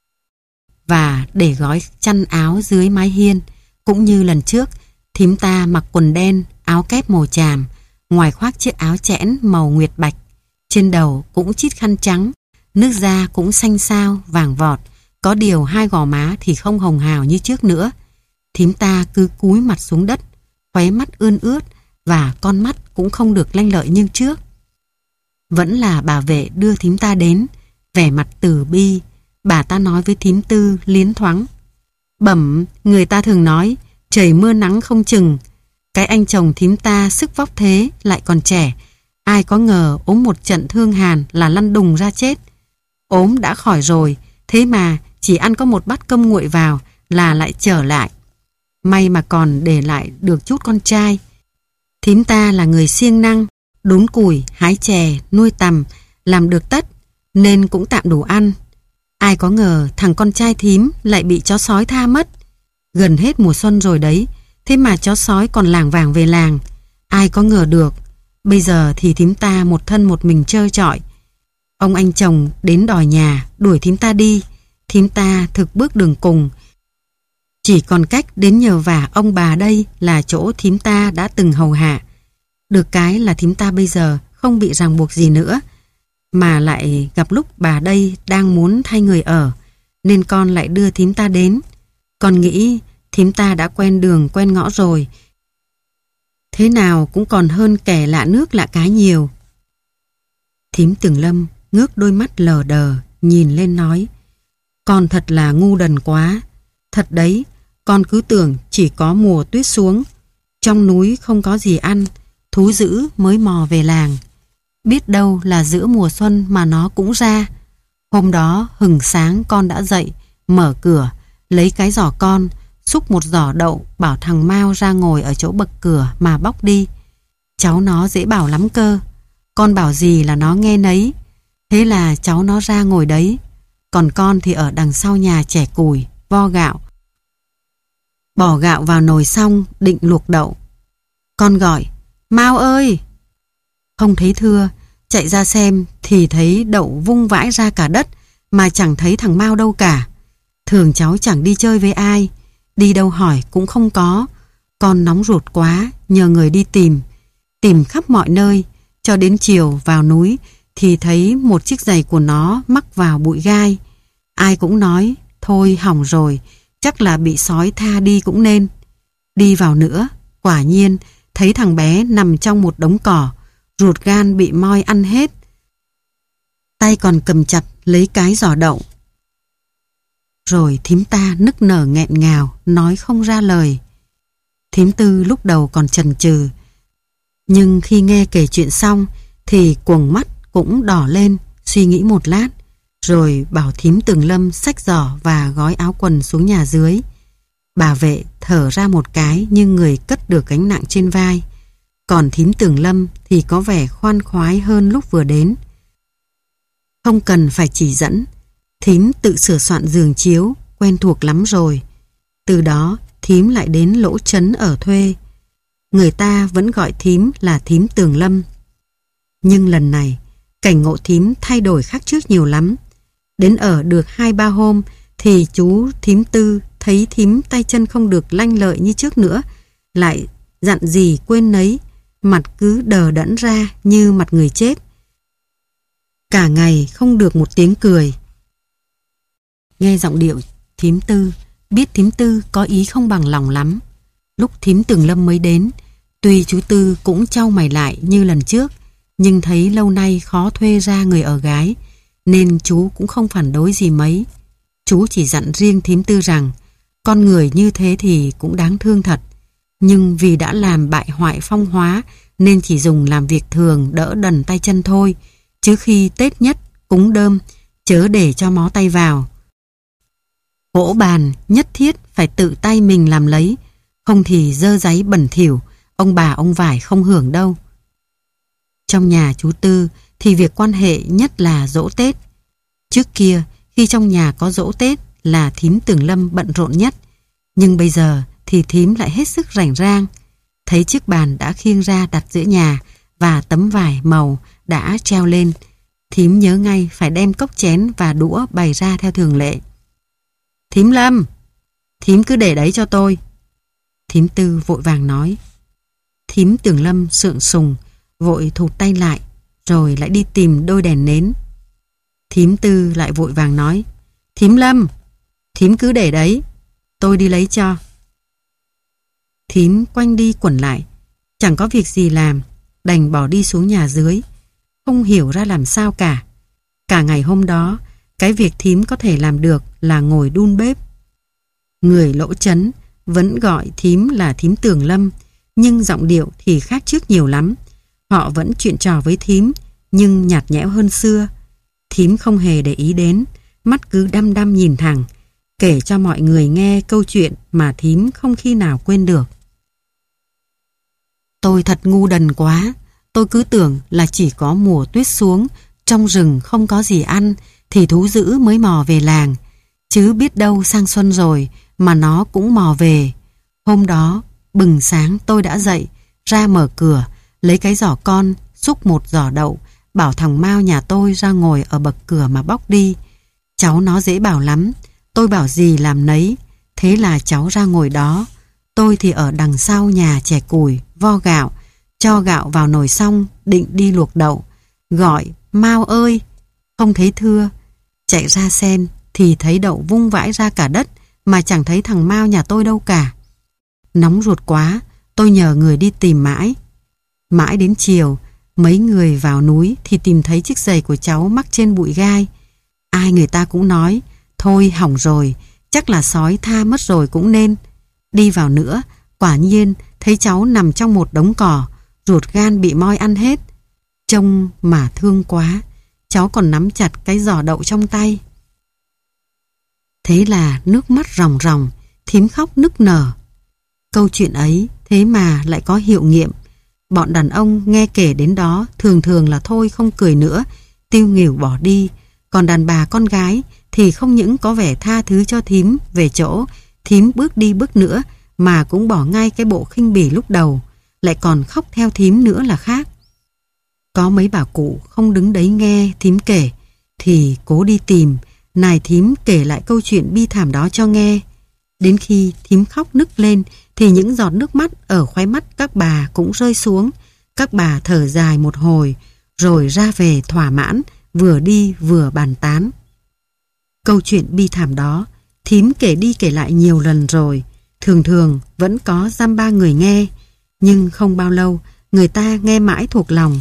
Speaker 1: và để gói chăn áo dưới mái hiên. Cũng như lần trước, thím ta mặc quần đen, áo kép màu chàm, ngoài khoác chiếc áo chẽn màu nguyệt bạch, trên đầu cũng chít khăn trắng, nước da cũng xanh xao, vàng vọt, có điều hai gò má thì không hồng hào như trước nữa. Thím ta cứ cúi mặt xuống đất, khóe mắt ươn ướt, và con mắt cũng không được lanh lợi như trước. Vẫn là bà vệ đưa thím ta đến, vẻ mặt từ bi. Bà ta nói với thím Tư liến thoáng: Bẩm, người ta thường nói trời mưa nắng không chừng. Cái anh chồng thím ta sức vóc thế, lại còn trẻ, ai có ngờ ốm một trận thương hàn là lăn đùng ra chết. Ốm đã khỏi rồi, thế mà chỉ ăn có một bát cơm nguội vào là lại trở lại. May mà còn để lại được chút con trai. Thím ta là người siêng năng, đốn củi, hái chè, nuôi tằm, làm được tất, nên cũng tạm đủ ăn. Ai có ngờ thằng con trai thím lại bị chó sói tha mất. Gần hết mùa xuân rồi đấy, thế mà chó sói còn lảng vảng về làng. Ai có ngờ được. Bây giờ thì thím ta một thân một mình trơ trọi. Ông anh chồng đến đòi nhà, đuổi thím ta đi. Thím ta thực bước đường cùng. Chỉ còn cách đến nhờ vả ông bà đây là chỗ thím ta đã từng hầu hạ. Được cái là thím ta bây giờ không bị ràng buộc gì nữa, mà lại gặp lúc bà đây đang muốn thay người ở, nên con lại đưa thím ta đến. Con nghĩ thím ta đã quen đường quen ngõ rồi, thế nào cũng còn hơn kẻ lạ nước lạ cái nhiều. Thím Tường Lâm ngước đôi mắt lờ đờ nhìn lên nói: Con thật là ngu đần quá. Thật đấy, con cứ tưởng chỉ có mùa tuyết xuống, trong núi không có gì ăn, thú dữ mới mò về làng. Biết đâu là giữa mùa xuân mà nó cũng ra. Hôm đó hừng sáng con đã dậy, mở cửa, lấy cái giỏ con, xúc một giỏ đậu, bảo thằng Mao ra ngồi ở chỗ bậc cửa mà bóc đi. Cháu nó dễ bảo lắm cơ, con bảo gì là nó nghe nấy. Thế là cháu nó ra ngồi đấy, còn con thì ở đằng sau nhà chẻ củi, vo gạo. Bỏ gạo vào nồi xong định luộc đậu. Con gọi: Mao ơi! Không thấy thưa, chạy ra xem thì thấy đậu vung vãi ra cả đất, mà chẳng thấy thằng Mao đâu cả. Thường cháu chẳng đi chơi với ai, đi đâu hỏi cũng không có. Con nóng ruột quá, nhờ người đi tìm. Tìm khắp mọi nơi, cho đến chiều vào núi thì thấy một chiếc giày của nó mắc vào bụi gai. Ai cũng nói, thôi hỏng rồi, chắc là bị sói tha đi cũng nên. Đi vào nữa, quả nhiên thấy thằng bé nằm trong một đống cỏ, ruột gan bị moi ăn hết. Tay còn cầm chặt lấy cái giỏ đậu. Rồi thím ta nức nở nghẹn ngào, nói không ra lời. Thím Tư lúc đầu còn chần chừ, nhưng khi nghe kể chuyện xong thì quầng mắt cũng đỏ lên, suy nghĩ một lát, rồi bảo thím Tường Lâm xách giỏ và gói áo quần xuống nhà dưới. Bà vệ thở ra một cái như người cất được gánh nặng trên vai. Còn thím Tường Lâm thì có vẻ khoan khoái hơn lúc vừa đến. Không cần phải chỉ dẫn, thím tự sửa soạn giường chiếu, quen thuộc lắm rồi. Từ đó thím lại đến Lỗ Trấn ở thuê. Người ta vẫn gọi thím là thím Tường Lâm. Nhưng lần này, cảnh ngộ thím thay đổi khác trước nhiều lắm. Đến ở được hai ba hôm thì chú thím Tư thấy thím tay chân không được lanh lợi như trước nữa, lại dặn gì quên nấy, mặt cứ đờ đẫn ra như mặt người chết. Cả ngày không được một tiếng cười. Nghe giọng điệu thím Tư, biết thím Tư có ý không bằng lòng lắm. Lúc thím Tường Lâm mới đến, tuy chú Tư cũng chau mày lại như lần trước, nhưng thấy lâu nay khó thuê ra người ở gái, nên chú cũng không phản đối gì mấy. Chú chỉ dặn riêng thím Tư rằng con người như thế thì cũng đáng thương thật, nhưng vì đã làm bại hoại phong hóa nên chỉ dùng làm việc thường đỡ đần tay chân thôi, chứ khi Tết nhất cúng đơm chớ để cho mó tay vào. Gỗ bàn nhất thiết phải tự tay mình làm lấy, không thì dơ dáy bẩn thỉu, ông bà ông vải không hưởng đâu. Trong nhà chú Tư thì việc quan hệ nhất là giỗ Tết. Trước kia, khi trong nhà có giỗ Tết là thím Tường Lâm bận rộn nhất, nhưng bây giờ thì thím lại hết sức rảnh rang. Thấy chiếc bàn đã khiêng ra đặt giữa nhà và tấm vải màu đã treo lên, thím nhớ ngay phải đem cốc chén và đũa bày ra theo thường lệ. Thím Lâm, thím cứ để đấy cho tôi. Thím Tư vội vàng nói. Thím Tường Lâm sượng sùng, vội thụt tay lại, rồi lại đi tìm đôi đèn nến. Thím Tư lại vội vàng nói. Thím Lâm, thím cứ để đấy, tôi đi lấy cho. Thím quanh đi quẩn lại, chẳng có việc gì làm, đành bỏ đi xuống nhà dưới, không hiểu ra làm sao cả. Cả ngày hôm đó, cái việc thím có thể làm được là ngồi đun bếp. Người Lỗ Chấn vẫn gọi thím là thím Tường Lâm, nhưng giọng điệu thì khác trước nhiều lắm. Họ vẫn chuyện trò với thím, nhưng nhạt nhẽo hơn xưa. Thím không hề để ý đến, mắt cứ đăm đăm nhìn thẳng, kể cho mọi người nghe câu chuyện mà thím không khi nào quên được. Tôi thật ngu đần quá, tôi cứ tưởng là chỉ có mùa tuyết xuống, trong rừng không có gì ăn, thì thú dữ mới mò về làng. Chứ biết đâu sang xuân rồi mà nó cũng mò về. Hôm đó, bừng sáng tôi đã dậy, ra mở cửa, lấy cái giỏ con, xúc một giỏ đậu, bảo thằng Mao nhà tôi ra ngồi ở bậc cửa mà bóc đi. Cháu nó dễ bảo lắm, tôi bảo gì làm nấy, thế là cháu ra ngồi đó. Tôi thì ở đằng sau nhà chẻ củi, vo gạo, cho gạo vào nồi xong, định đi luộc đậu. Gọi, Mao ơi, không thấy thưa. Chạy ra xem, thì thấy đậu vung vãi ra cả đất, mà chẳng thấy thằng Mao nhà tôi đâu cả. Nóng ruột quá, tôi nhờ người đi tìm mãi. Mãi đến chiều, mấy người vào núi thì tìm thấy chiếc giày của cháu mắc trên bụi gai. Ai người ta cũng nói, thôi hỏng rồi, chắc là sói tha mất rồi cũng nên. Đi vào nữa, quả nhiên thấy cháu nằm trong một đống cỏ, ruột gan bị moi ăn hết. Trông mà thương quá, cháu còn nắm chặt cái giỏ đậu trong tay. Thế là nước mắt ròng ròng, thím khóc nức nở. Câu chuyện ấy thế mà lại có hiệu nghiệm. Bọn đàn ông nghe kể đến đó thường thường là thôi không cười nữa, tiêu nghỉu bỏ đi. Còn đàn bà con gái thì không những có vẻ tha thứ cho thím về chỗ thím bước đi bước nữa, mà cũng bỏ ngay cái bộ khinh bỉ lúc đầu, lại còn khóc theo thím nữa là khác. Có mấy bà cụ không đứng đấy nghe thím kể, thì cố đi tìm, nài thím kể lại câu chuyện bi thảm đó cho nghe. Đến khi thím khóc nức lên, thì những giọt nước mắt ở khóe mắt các bà cũng rơi xuống. Các bà thở dài một hồi, rồi ra về thỏa mãn, vừa đi vừa bàn tán. Câu chuyện bi thảm đó, thím kể đi kể lại nhiều lần rồi, thường thường vẫn có dăm ba người nghe, nhưng không bao lâu, người ta nghe mãi thuộc lòng.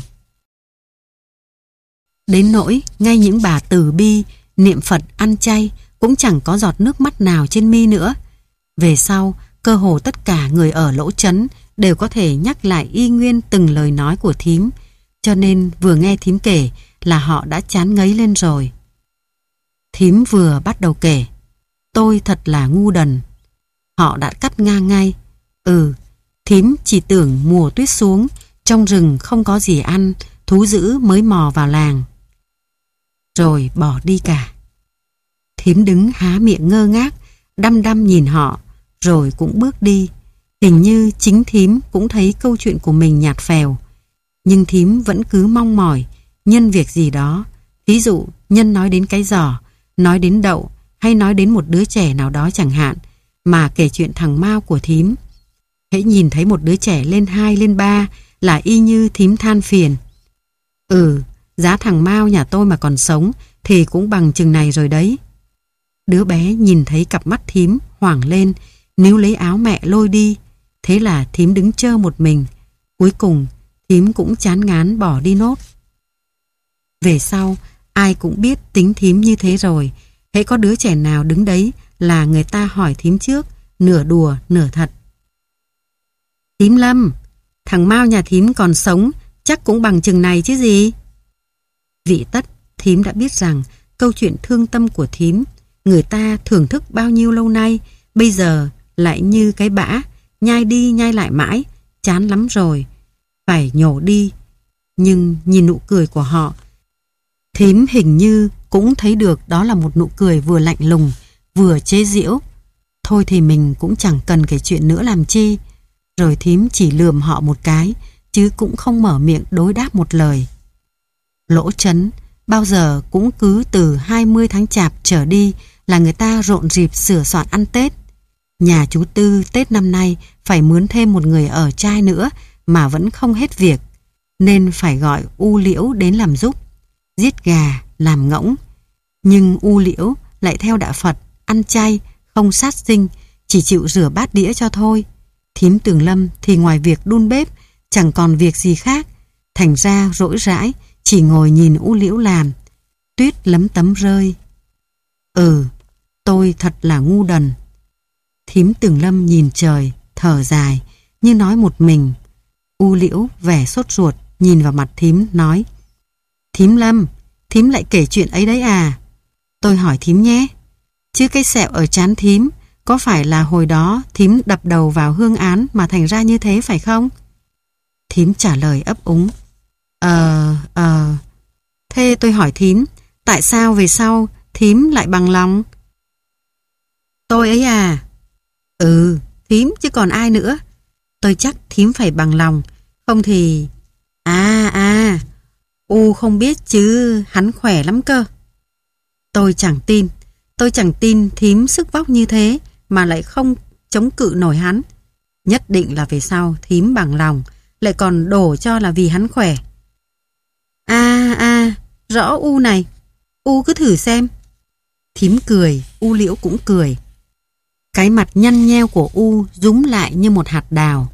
Speaker 1: Đến nỗi, ngay những bà từ bi, niệm Phật ăn chay, cũng chẳng có giọt nước mắt nào trên mi nữa. Về sau, cơ hồ tất cả người ở Lỗ Chấn đều có thể nhắc lại y nguyên từng lời nói của thím, cho nên vừa nghe thím kể là họ đã chán ngấy lên rồi. Thím vừa bắt đầu kể, tôi thật là ngu đần. Họ đã cắt ngang ngay. Ừ, thím chỉ tưởng mùa tuyết xuống, trong rừng không có gì ăn, thú dữ mới mò vào làng. Rồi bỏ đi cả. Thím đứng há miệng ngơ ngác, đăm đăm nhìn họ, rồi cũng bước đi. Hình như chính thím cũng thấy câu chuyện của mình nhạt phèo. Nhưng thím vẫn cứ mong mỏi, nhân việc gì đó. Ví dụ, nhân nói đến cái giỏ, nói đến đậu, hay nói đến một đứa trẻ nào đó chẳng hạn, mà kể chuyện thằng Mao của thím. Hễ nhìn thấy một đứa trẻ lên hai, lên ba là y như thím than phiền. Ừ, giá thằng Mao nhà tôi mà còn sống thì cũng bằng chừng này rồi đấy. Đứa bé nhìn thấy cặp mắt thím hoảng lên, níu lấy áo mẹ lôi đi. Thế là thím đứng trơ một mình. Cuối cùng thím cũng chán ngán bỏ đi nốt. Về sau ai cũng biết tính thím như thế rồi. Hễ có đứa trẻ nào đứng đấy là người ta hỏi thím trước, nửa đùa nửa thật. Thím Lâm, thằng Mao nhà thím còn sống, chắc cũng bằng chừng này chứ gì. Vị tất, thím đã biết rằng câu chuyện thương tâm của thím người ta thưởng thức bao nhiêu lâu nay, bây giờ lại như cái bã, nhai đi nhai lại mãi, chán lắm rồi, phải nhổ đi. Nhưng nhìn nụ cười của họ, thím hình như cũng thấy được đó là một nụ cười vừa lạnh lùng, vừa chế giễu. Thôi thì mình cũng chẳng cần kể chuyện nữa làm chi. Rồi thím chỉ lườm họ một cái, chứ cũng không mở miệng đối đáp một lời. Lỗ Trấn bao giờ cũng cứ từ hai mươi tháng Chạp trở đi là người ta rộn rịp sửa soạn ăn Tết. Nhà chú Tư Tết năm nay phải mướn thêm một người ở trai nữa mà vẫn không hết việc, nên phải gọi U Liễu đến làm giúp, giết gà, làm ngỗng. Nhưng U Liễu lại theo đạo Phật, ăn chay, không sát sinh, chỉ chịu rửa bát đĩa cho thôi. Thím Tường Lâm thì ngoài việc đun bếp chẳng còn việc gì khác, thành ra rỗi rãi chỉ ngồi nhìn U Liễu làm. Tuyết lấm tấm rơi. Ừ, tôi thật là ngu đần. Thím Tường Lâm nhìn trời, thở dài, như nói một mình. U Liễu vẻ sốt ruột, nhìn vào mặt thím, nói: Thím Lâm, thím lại kể chuyện ấy đấy à? Tôi hỏi thím nhé, chứ cái sẹo ở trán thím có phải là hồi đó thím đập đầu vào hương án mà thành ra như thế phải không? Thím trả lời ấp úng: Ờ, ờ. Thế tôi hỏi thím, tại sao về sau thím lại bằng lòng? Tôi ấy à? Ừ, thím chứ còn ai nữa. Tôi chắc thím phải bằng lòng, không thì... À, à, U không biết chứ hắn khỏe lắm cơ. Tôi chẳng tin, tôi chẳng tin thím sức vóc như thế mà lại không chống cự nổi hắn. Nhất định là về sau thím bằng lòng, lại còn đổ cho là vì hắn khỏe. À, à, rõ U này, U cứ thử xem. Thím cười, U Liễu cũng cười. Cái mặt nhăn nheo của U rúm lại như một hạt đào.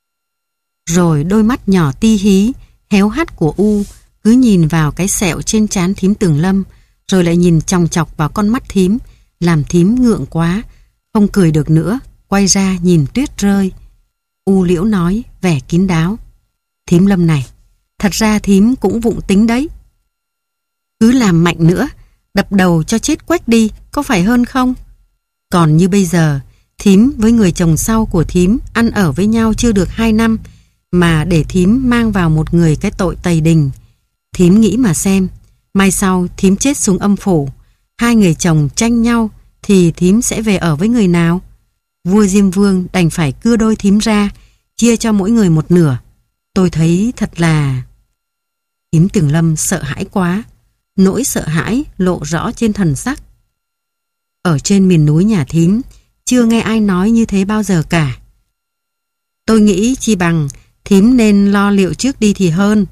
Speaker 1: Rồi đôi mắt nhỏ ti hí, héo hắt của U cứ nhìn vào cái sẹo trên trán thím Tường Lâm, rồi lại nhìn chòng chọc vào con mắt thím, làm thím ngượng quá, không cười được nữa, quay ra nhìn tuyết rơi. U Liễu nói vẻ kín đáo: Thím Lâm này, thật ra thím cũng vụng tính đấy. Cứ làm mạnh nữa, đập đầu cho chết quách đi, có phải hơn không? Còn như bây giờ, thím với người chồng sau của thím ăn ở với nhau chưa được hai năm, mà để thím mang vào một người cái tội tày đình. Thím nghĩ mà xem, mai sau thím chết xuống âm phủ, hai người chồng tranh nhau, thì thím sẽ về ở với người nào? Vua Diêm Vương đành phải cưa đôi thím ra, chia cho mỗi người một nửa. Tôi thấy thật là... Thím Tường Lâm sợ hãi quá, nỗi sợ hãi lộ rõ trên thần sắc. Ở trên miền núi nhà thím, chưa nghe ai nói như thế bao giờ cả. Tôi nghĩ chi bằng thím nên lo liệu trước đi thì hơn.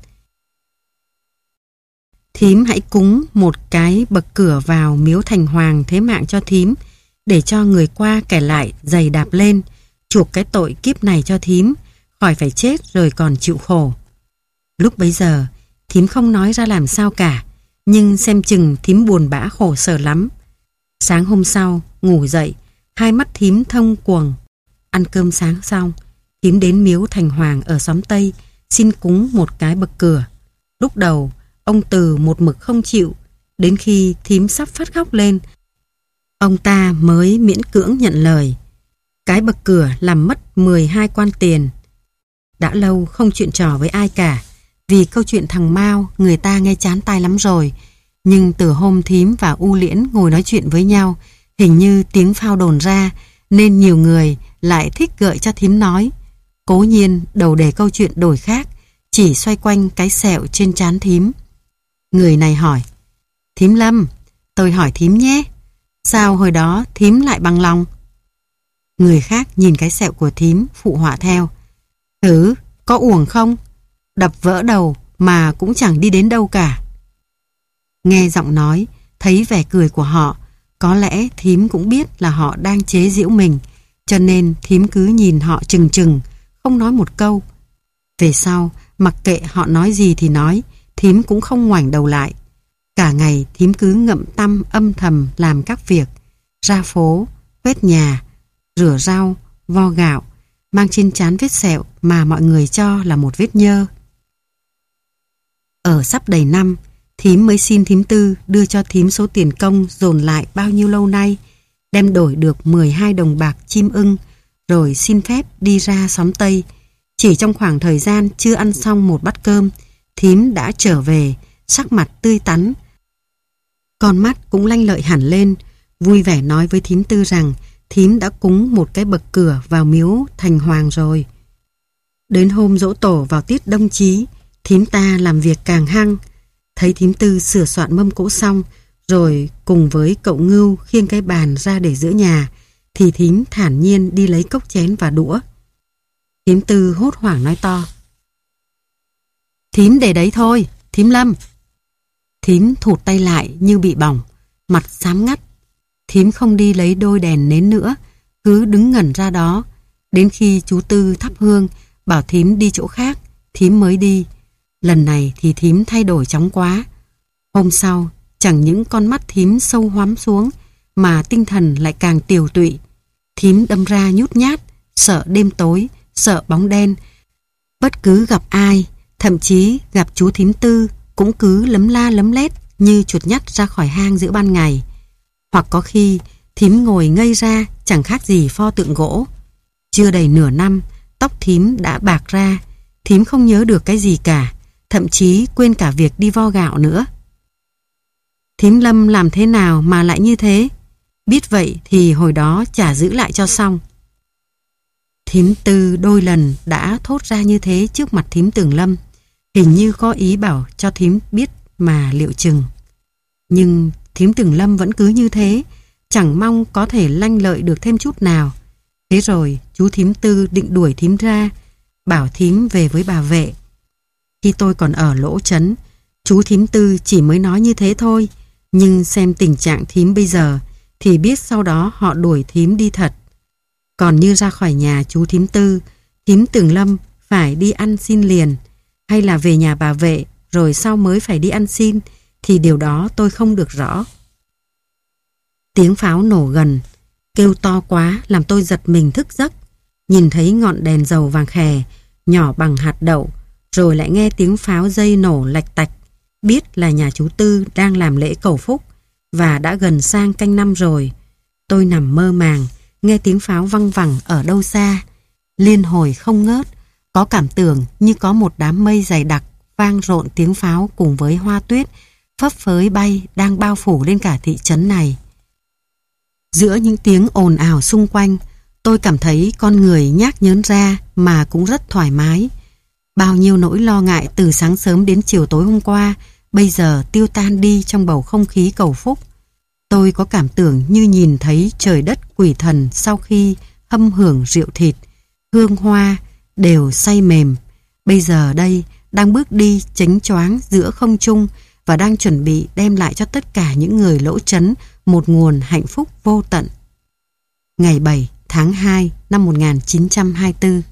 Speaker 1: Thím hãy cúng một cái bậc cửa vào miếu Thành Hoàng thế mạng cho thím, để cho người qua kẻ lại giày đạp lên, chuộc cái tội kiếp này cho thím, khỏi phải chết rồi còn chịu khổ. Lúc bấy giờ, thím không nói ra làm sao cả, nhưng xem chừng thím buồn bã khổ sở lắm. Sáng hôm sau, ngủ dậy, hai mắt thím thông cuồng. Ăn cơm sáng xong, thím đến miếu Thành Hoàng ở xóm Tây, xin cúng một cái bậc cửa. Lúc đầu, ông Từ một mực không chịu, đến khi thím sắp phát khóc lên, ông ta mới miễn cưỡng nhận lời. Cái bậc cửa làm mất mười hai quan tiền. Đã lâu không chuyện trò với ai cả, vì câu chuyện thằng Mao người ta nghe chán tai lắm rồi. Nhưng từ hôm thím và U Liễn ngồi nói chuyện với nhau, hình như tiếng phao đồn ra, nên nhiều người lại thích gợi cho thím nói. Cố nhiên đầu đề câu chuyện đổi khác, chỉ xoay quanh cái sẹo trên trán thím. Người này hỏi: Thím Lâm, tôi hỏi thím nhé, sao hồi đó thím lại bằng lòng? Người khác nhìn cái sẹo của thím, phụ họa theo: Thử, có uổng không? Đập vỡ đầu mà cũng chẳng đi đến đâu cả. Nghe giọng nói, thấy vẻ cười của họ, có lẽ thím cũng biết là họ đang chế giễu mình, cho nên thím cứ nhìn họ chừng chừng, không nói một câu. Về sau, mặc kệ họ nói gì thì nói, thím cũng không ngoảnh đầu lại. Cả ngày thím cứ ngậm tăm âm thầm làm các việc, ra phố, quét nhà, rửa rau, vo gạo, mang trên trán vết sẹo mà mọi người cho là một vết nhơ. Ở sắp đầy năm, thím mới xin thím Tư đưa cho thím số tiền công dồn lại bao nhiêu lâu nay, đem đổi được mười hai đồng bạc chim ưng, rồi xin phép đi ra xóm Tây. Chỉ trong khoảng thời gian chưa ăn xong một bát cơm, thím đã trở về, sắc mặt tươi tắn. Con mắt cũng lanh lợi hẳn lên, vui vẻ nói với thím Tư rằng thím đã cúng một cái bậc cửa vào miếu thành hoàng rồi. Đến hôm giỗ tổ vào tiết đông chí, thím ta làm việc càng hăng. Thấy thím Tư sửa soạn mâm cỗ xong, rồi cùng với cậu Ngưu khiêng cái bàn ra để giữa nhà, thì thím thản nhiên đi lấy cốc chén và đũa. Thím Tư hốt hoảng nói to: "Thím để đấy thôi, thím Lâm." Thím thụt tay lại như bị bỏng, mặt xám ngắt. Thím không đi lấy đôi đèn nến nữa, cứ đứng ngẩn ra đó. Đến khi chú Tư thắp hương, bảo thím đi chỗ khác, thím mới đi. Lần này thì thím thay đổi chóng quá. Hôm sau, chẳng những con mắt thím sâu hoắm xuống, mà tinh thần lại càng tiều tụy. Thím đâm ra nhút nhát, sợ đêm tối, sợ bóng đen. Bất cứ gặp ai, thậm chí gặp chú thím Tư, cũng cứ lấm la lấm lét như chuột nhắt ra khỏi hang giữa ban ngày. Hoặc có khi thím ngồi ngây ra chẳng khác gì pho tượng gỗ. Chưa đầy nửa năm, tóc thím đã bạc ra, thím không nhớ được cái gì cả, thậm chí quên cả việc đi vo gạo nữa. Thím Lâm làm thế nào mà lại như thế? Biết vậy thì hồi đó chả giữ lại cho xong. Thím Tư đôi lần đã thốt ra như thế trước mặt thím Tường Lâm, hình như có ý bảo cho thím biết mà liệu chừng. Nhưng thím Tường Lâm vẫn cứ như thế, chẳng mong có thể lanh lợi được thêm chút nào. Thế rồi chú thím Tư định đuổi thím ra, bảo thím về với bà Vệ. Khi tôi còn ở Lỗ Trấn, chú thím Tư chỉ mới nói như thế thôi, nhưng xem tình trạng thím bây giờ thì biết sau đó họ đuổi thím đi thật. Còn như ra khỏi nhà chú thím Tư, thím Tường Lâm phải đi ăn xin liền, hay là về nhà bà Vệ rồi sau mới phải đi ăn xin, thì điều đó tôi không được rõ. Tiếng pháo nổ gần, kêu to quá làm tôi giật mình thức giấc. Nhìn thấy ngọn đèn dầu vàng khè, nhỏ bằng hạt đậu, rồi lại nghe tiếng pháo dây nổ lạch tạch, biết là nhà chú Tư đang làm lễ cầu phúc, và đã gần sang canh năm rồi. Tôi nằm mơ màng, nghe tiếng pháo văng vẳng ở đâu xa, liên hồi không ngớt, có cảm tưởng như có một đám mây dày đặc vang rộn tiếng pháo cùng với hoa tuyết phấp phới bay đang bao phủ lên cả thị trấn này. Giữa những tiếng ồn ào xung quanh, tôi cảm thấy con người nhác nhớn ra mà cũng rất thoải mái. Bao nhiêu nỗi lo ngại từ sáng sớm đến chiều tối hôm qua bây giờ tiêu tan đi trong bầu không khí cầu phúc. Tôi có cảm tưởng như nhìn thấy trời đất quỷ thần sau khi hâm hưởng rượu thịt, hương hoa đều say mềm. Bây giờ đây đang bước đi chánh choáng giữa không trung và đang chuẩn bị đem lại cho tất cả những người Lỗ Trấn một nguồn hạnh phúc vô tận. Ngày bảy tháng hai năm một nghìn chín trăm hai mươi tư.